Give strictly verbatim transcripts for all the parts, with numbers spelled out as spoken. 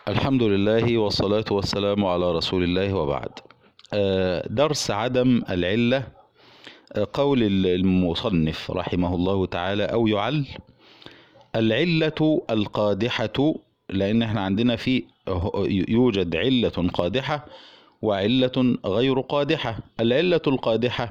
الحمد لله والصلاة والسلام على رسول الله وبعد. درس عدم العلة. قول المصنف رحمه الله تعالى: أو يعل العلة القادحة، لأن احنا عندنا في يوجد علة قادحة وعلة غير قادحة. العلة القادحة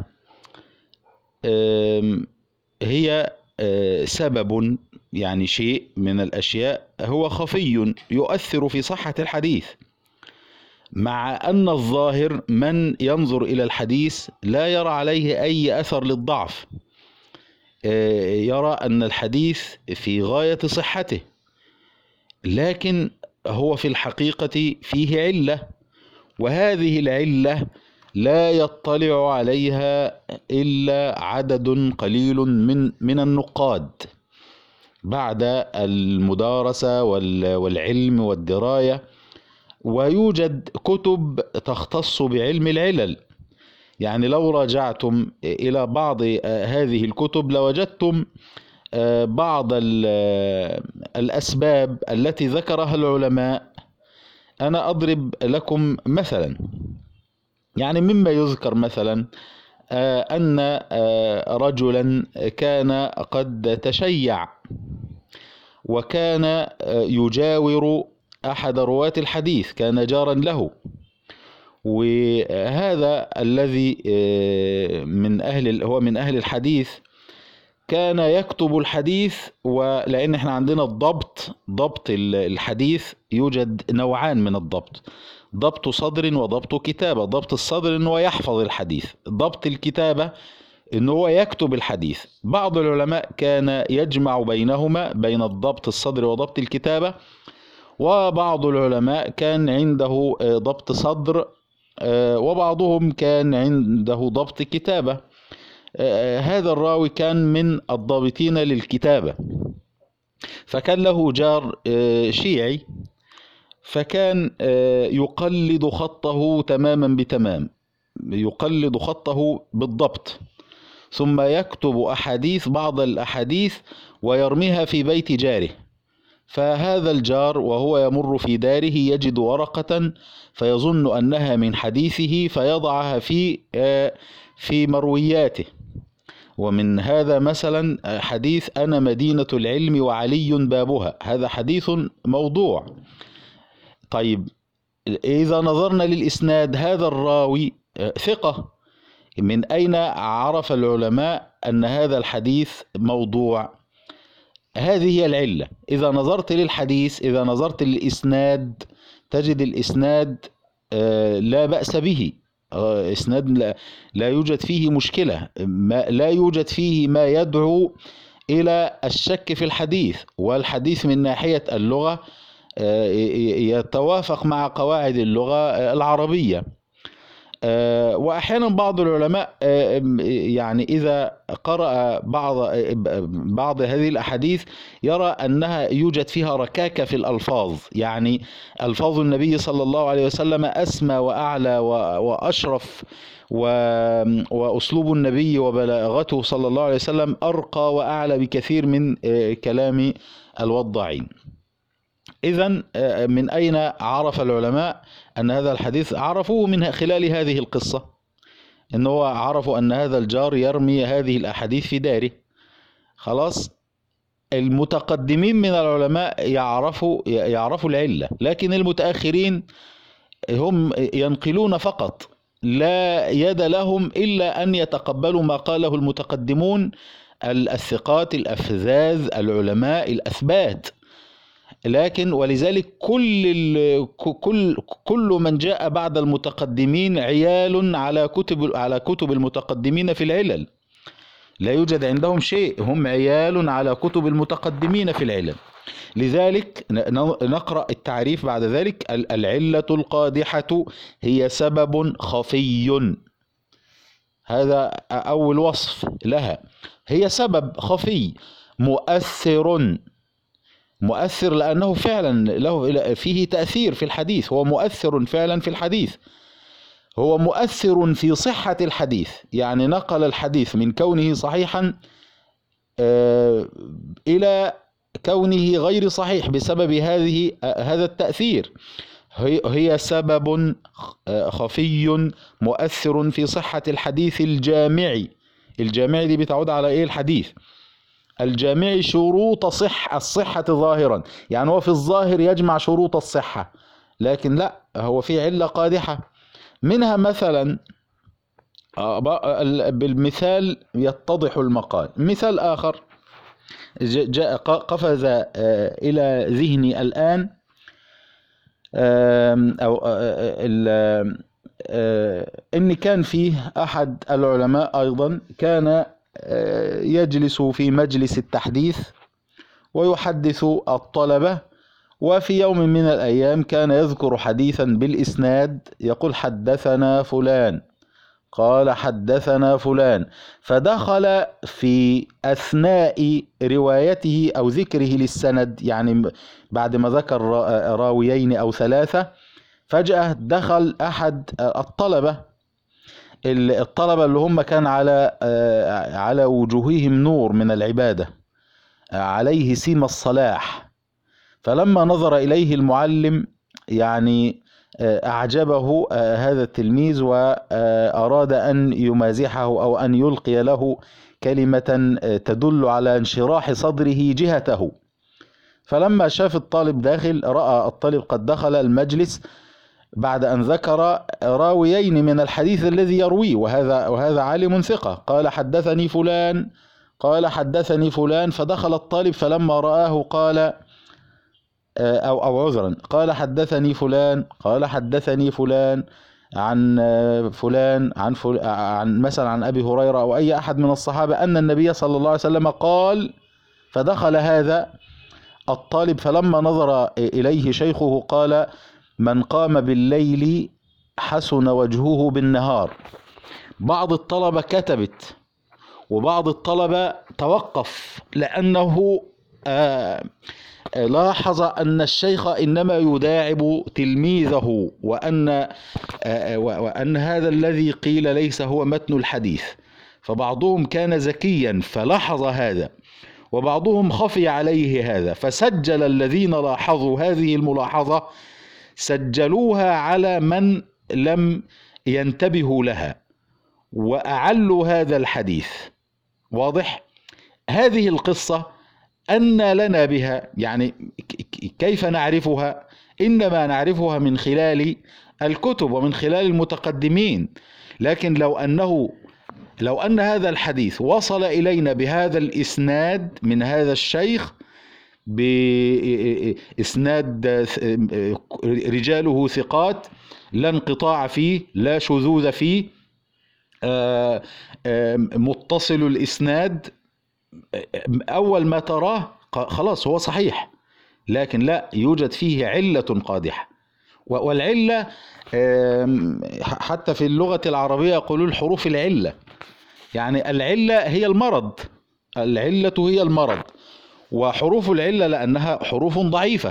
هي سبب، يعني شيء من الأشياء هو خفي يؤثر في صحة الحديث، مع أن الظاهر من ينظر إلى الحديث لا يرى عليه أي أثر للضعف، يرى أن الحديث في غاية صحته، لكن هو في الحقيقة فيه علة، وهذه العلة لا يطلع عليها إلا عدد قليل من من النقاد بعد المدارسة والعلم والدراية. ويوجد كتب تختص بعلم العلل، يعني لو راجعتم إلى بعض هذه الكتب لوجدتم بعض الأسباب التي ذكرها العلماء. أنا أضرب لكم مثلا، يعني مما يذكر مثلا أن رجلا كان قد تشيع وكان يجاور أحد رواة الحديث، كان جارا له، وهذا الذي من أهل هو من أهل الحديث كان يكتب الحديث. ولأن احنا عندنا الضبط، ضبط الحديث يوجد نوعان من الضبط: ضبط صدر وضبط كتابة. ضبط الصدر انه يحفظ الحديث، ضبط الكتابة انه هو يكتب الحديث. بعض العلماء كان يجمع بينهما، بين الضبط الصدر وضبط الكتابة، وبعض العلماء كان عنده ضبط صدر وبعضهم كان عنده ضبط كتابة. هذا الراوي كان من الضابطين للكتابة، فكان له جار شيعي، فكان يقلد خطه تماما بتمام، يقلد خطه بالضبط، ثم يكتب أحاديث، بعض الأحاديث ويرميها في بيت جاره. فهذا الجار وهو يمر في داره يجد ورقة فيظن أنها من حديثه فيضعها في في مروياته. ومن هذا مثلا حديث أنا مدينة العلم وعلي بابها، هذا حديث موضوع. طيب إذا نظرنا للإسناد، هذا الراوي ثقة، من أين عرف العلماء أن هذا الحديث موضوع؟ هذه هي العلة. إذا نظرت للحديث، إذا نظرت للإسناد، تجد الإسناد لا بأس به، إسناد لا يوجد فيه مشكلة، لا يوجد فيه ما يدعو إلى الشك في الحديث، والحديث من ناحية اللغة يتوافق مع قواعد اللغة العربية. وأحيانا بعض العلماء يعني إذا قرأ بعض بعض هذه الأحاديث يرى أنها يوجد فيها ركاكة في الألفاظ، يعني ألفاظ النبي صلى الله عليه وسلم أسمى وأعلى وأشرف، وأسلوب النبي وبلاغته صلى الله عليه وسلم أرقى وأعلى بكثير من كلام الوضاعين. إذن من أين عرف العلماء أن هذا الحديث؟ عرفوه من خلال هذه القصة، أنه عرفوا أن هذا الجار يرمي هذه الأحاديث في داره. خلاص، المتقدمين من العلماء يعرفوا يعرفوا العلة، لكن المتأخرين هم ينقلون فقط، لا يد لهم إلا أن يتقبلوا ما قاله المتقدمون الثقات الأفذاذ العلماء الأثبات. لكن ولذلك كل كل كل من جاء بعد المتقدمين عيال على كتب على كتب المتقدمين في العلل، لا يوجد عندهم شيء، هم عيال على كتب المتقدمين في العلل. لذلك نقرأ التعريف بعد ذلك: العلة القادحة هي سبب خفي. هذا أول وصف لها، هي سبب خفي مؤثر. مؤثر لأنه فعلا له فيه تأثير في الحديث، هو مؤثر فعلا في الحديث، هو مؤثر في صحة الحديث، يعني نقل الحديث من كونه صحيحا إلى كونه غير صحيح بسبب هذه هذا التأثير. هي سبب خفي مؤثر في صحة الحديث الجامعي. الجامعي دي بتعود على ايه؟ الحديث الجامعي شروط صح الصحة ظاهرا، يعني هو في الظاهر يجمع شروط الصحة، لكن لا، هو في علة قادحة. منها مثلا بالمثال يتضح المقال. مثال آخر جاء قفز إلى ذهني الآن، أو إن كان فيه أحد العلماء أيضا كان يجلس في مجلس التحديث ويحدث الطلبة، وفي يوم من الأيام كان يذكر حديثا بالإسناد يقول حدثنا فلان قال حدثنا فلان، فدخل في أثناء روايته أو ذكره للسند، يعني بعد ما ذكر راويين أو ثلاثة، فجأة دخل أحد الطلبة الطلبة اللي هم كان على على وجوههم نور من العبادة، عليه سيم الصلاح، فلما نظر إليه المعلم يعني أعجبه هذا التلميذ وأراد أن يمازحه أو أن يلقي له كلمة تدل على انشراح صدره جهته. فلما شاف الطالب داخل، رأى الطالب قد دخل المجلس بعد أن ذكر راويين من الحديث الذي يرويه، وهذا وهذا عالم ثقة، قال حدثني فلان قال حدثني فلان، فدخل الطالب فلما رآه قال أو أو عذرا قال حدثني فلان قال حدثني فلان عن فلان عن فل... عن مثلا عن أبي هريرة أو أي أحد من الصحابة أن النبي صلى الله عليه وسلم قال، فدخل هذا الطالب فلما نظر إليه شيخه قال من قام بالليل حسن وجهه بالنهار. بعض الطلبة كتبت وبعض الطلبة توقف، لأنه آه لاحظ أن الشيخ إنما يداعب تلميذه، وأن وأن هذا الذي قيل ليس هو متن الحديث. فبعضهم كان ذكيا فلاحظ هذا، وبعضهم خفي عليه هذا، فسجل الذين لاحظوا هذه الملاحظة سجلوها على من لم ينتبهوا لها وأعلوا هذا الحديث. واضح؟ هذه القصة أن لنا بها، يعني كيف نعرفها؟ إنما نعرفها من خلال الكتب ومن خلال المتقدمين. لكن لو أنه لو أن هذا الحديث وصل إلينا بهذا الإسناد من هذا الشيخ، بإسناد رجاله ثقات، لا انقطاع فيه لا شذوذ فيه، متصل الإسناد، أول ما تراه خلاص هو صحيح، لكن لا يوجد فيه علة قادحة. والعلة حتى في اللغة العربية يقولون حروف العلة، يعني العلة هي المرض، العلة هي المرض، وحروف العلة لأنها حروف ضعيفة.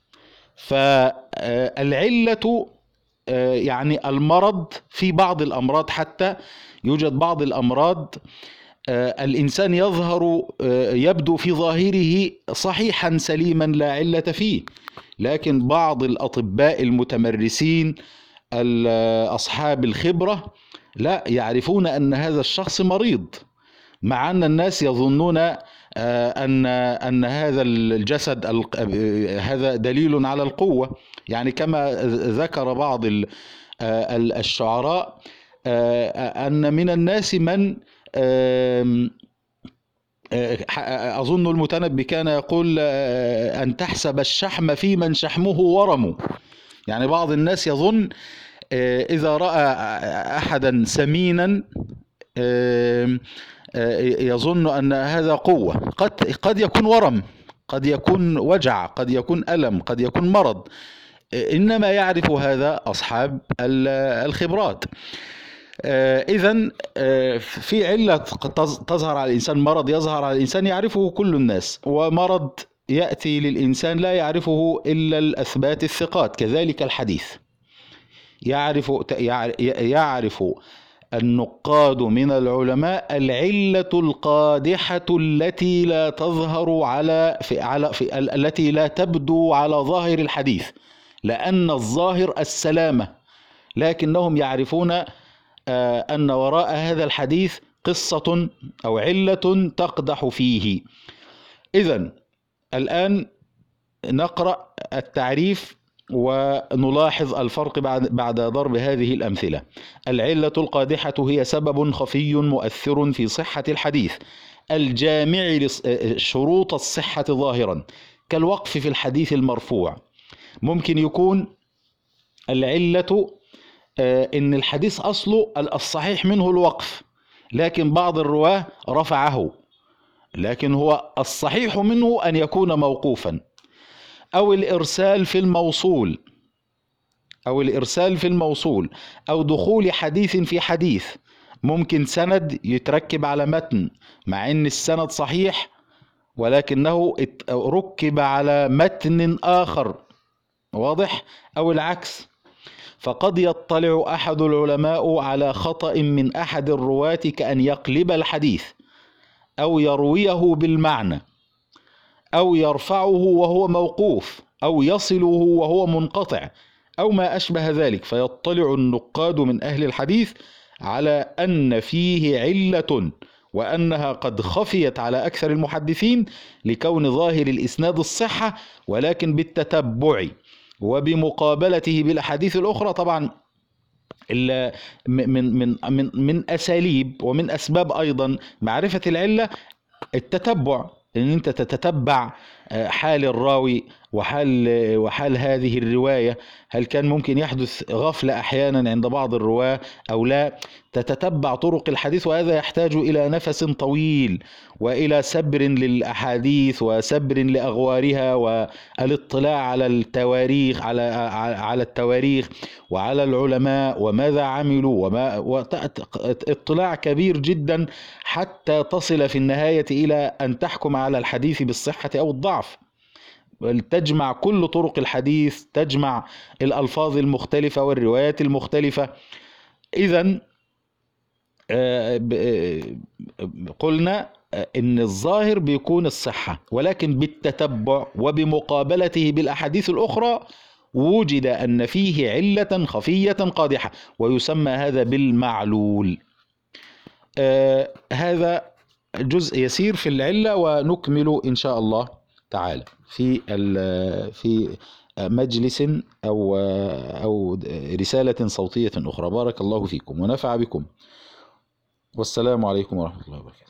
فالعلة يعني المرض في بعض الأمراض، حتى يوجد بعض الأمراض الإنسان يظهر يبدو في ظاهره صحيحا سليما لا علة فيه، لكن بعض الأطباء المتمرسين أصحاب الخبرة لا يعرفون أن هذا الشخص مريض، مع أن الناس يظنون أن أن هذا الجسد هذا دليل على القوة. يعني كما ذكر بعض الشعراء أن من الناس من أظن المتنبي كان يقول أن تحسب الشحم في من شحمه ورم. يعني بعض الناس يظن إذا رأى أحدا سمينا يظن أن هذا قوة، قد قد يكون ورم، قد يكون وجع، قد يكون ألم، قد يكون مرض، إنما يعرف هذا أصحاب الخبرات. إذن في علة تظهر على الإنسان، مرض يظهر على الإنسان يعرفه كل الناس، ومرض يأتي للإنسان لا يعرفه إلا الأثبات الثقات. كذلك الحديث يعرف يعرف النقاد من العلماء العلة القادحة التي لا تظهر على في على في التي لا تبدو على ظاهر الحديث، لأن الظاهر السلامة، لكنهم يعرفون أن وراء هذا الحديث قصة أو علة تقدح فيه. إذن الآن نقرأ التعريف ونلاحظ الفرق بعد بعد ضرب هذه الأمثلة. العلة القادحة هي سبب خفي مؤثر في صحة الحديث الجامع لشروط الصحة ظاهرا، كالوقف في الحديث المرفوع. ممكن يكون العلة إن الحديث أصله الصحيح منه الوقف، لكن بعض الرواه رفعه، لكن هو الصحيح منه أن يكون موقوفا. أو الإرسال في الموصول أو الإرسال في الموصول أو دخول حديث في حديث. ممكن سند يتركب على متن مع أن السند صحيح، ولكنه ركب على متن آخر، واضح؟ أو العكس. فقد يطلع أحد العلماء على خطأ من أحد الرواة كأن يقلب الحديث أو يرويه بالمعنى أو يرفعه وهو موقوف أو يصله وهو منقطع أو ما أشبه ذلك، فيطلع النقاد من أهل الحديث على أن فيه علة وأنها قد خفيت على أكثر المحدثين لكون ظاهر الإسناد الصحة، ولكن بالتتبع وبمقابلته بالأحاديث الأخرى. طبعا من من من من أساليب ومن أسباب أيضا معرفة العلة التتبع، ان انت تتتبع حال الراوي وحال وحال هذه الرواية، هل كان ممكن يحدث غفلة احيانا عند بعض الرواة او لا، تتتبع طرق الحديث، وهذا يحتاج الى نفس طويل والى سبر للاحاديث وسبر لاغوارها والاطلاع على التواريخ على على التواريخ وعلى العلماء وماذا عملوا وما اطلاع كبير جدا حتى تصل في النهاية الى ان تحكم على الحديث بالصحة او الضعف. تجمع كل طرق الحديث، تجمع الألفاظ المختلفة والروايات المختلفة. إذن قلنا إن الظاهر بيكون الصحة، ولكن بالتتبع وبمقابلته بالأحاديث الأخرى وجد أن فيه علة خفية قادحة، ويسمى هذا بالمعلول. هذا جزء يسير في العلة، ونكمل إن شاء الله تعالى في في مجلس أو أو رسالة صوتية أخرى. بارك الله فيكم ونفع بكم، والسلام عليكم ورحمة الله وبركاته.